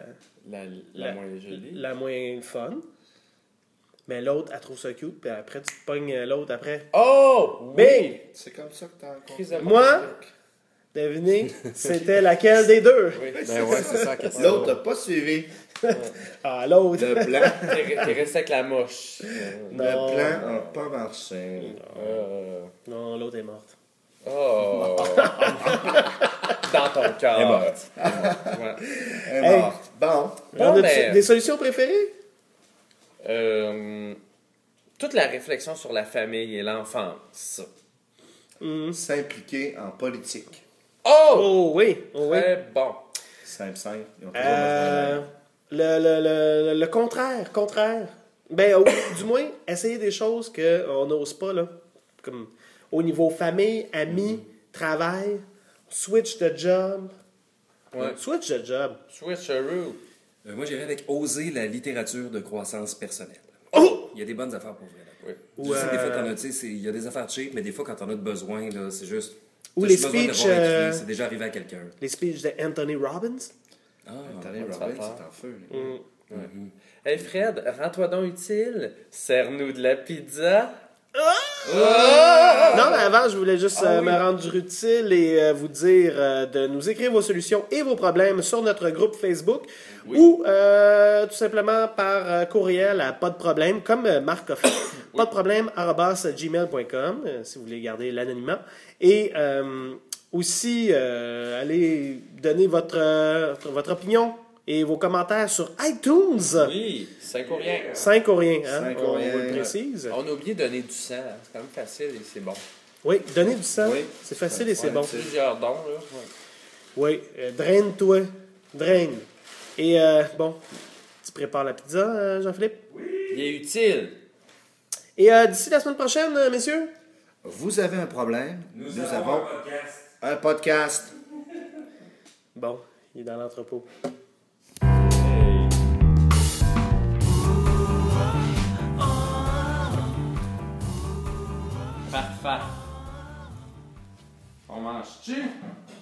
S4: La moins jolie.
S1: la moins fun. Mais l'autre, elle trouve ça cute, puis après, tu te pognes l'autre après.
S4: Oh!
S1: Bing!
S2: C'est comme ça que t'as rencontré.
S4: Crise de-
S1: Moi, devinez, c'était laquelle des deux?
S4: Oui.
S3: Ben ouais, c'est ça la question.
S2: L'autre n'a pas suivi
S1: Ah, l'autre.
S2: le plan.
S4: T'es resté avec la moche.
S1: Non.
S2: Le plan n'a pas marché.
S1: Non, l'autre est morte.
S4: Oh! Dans ton cœur.
S3: Elle est morte.
S4: Ouais.
S2: Elle est morte. Bon.
S4: Bon,
S1: On a
S4: mais-
S1: des solutions préférées?
S4: Toute la réflexion sur la famille et l'enfance.
S2: S'impliquer en politique.
S4: Oh!
S1: Oh oui, oh oui.
S4: Très bon.
S2: Simple. Ils ont toujours besoin d'aide.
S1: Le contraire. Ben, du moins, essayer des choses qu'on n'ose pas, là. Comme au niveau famille, amis, travail, switch de job.
S4: Ouais.
S1: Switch de job.
S4: Switcheroo.
S3: Moi, j'irais avec oser la littérature de croissance personnelle.
S1: Oh!
S3: Il y a des bonnes affaires pour vrai. là.
S4: Oui.
S1: Ou,
S3: Je sais, des fois, t'en as, tu sais, il y a des affaires cheap, mais des fois, quand t'en as de besoin, là, c'est juste.
S1: Ou
S3: t'as
S1: les
S3: juste besoin
S1: speeches,
S3: d'avoir écrit, c'est déjà arrivé à quelqu'un.
S1: Les speeches de Anthony Robbins.
S3: Ah,
S2: Attendez,
S4: on va
S2: Robin,
S4: se faire.
S2: c'est en feu. là.
S4: Hey Fred, rends-toi donc utile. Serre-nous de la pizza.
S1: Non, mais avant, je voulais juste me rendre utile et vous dire de nous écrire vos solutions et vos problèmes sur notre groupe Facebook ou tout simplement par courriel à pas de problème, comme Marc a fait, pas de problème @gmail.com si vous voulez garder l'anonymat. Et aussi, allez donner votre opinion et vos commentaires sur iTunes.
S4: Oui, 5 ou rien.
S1: 5 ou rien, hein?
S2: 5 ou
S1: On
S2: rien.
S1: vous le précise.
S4: On a oublié de donner du sang. C'est quand même facile et c'est bon.
S1: Oui, donner du sang,
S2: Oui.
S1: c'est facile et c'est
S2: Ouais,
S1: bon.
S2: c'est-
S4: Plusieurs dons, là.
S1: Oui, draine-toi. Draine. Et bon, tu prépares la pizza, Jean-Philippe?
S4: Il est utile.
S1: Et d'ici la semaine prochaine, messieurs?
S2: Vous avez un problème. Nous avons un podcast.
S1: Bon, il est dans l'entrepôt.
S4: Parfait. On mange-tu?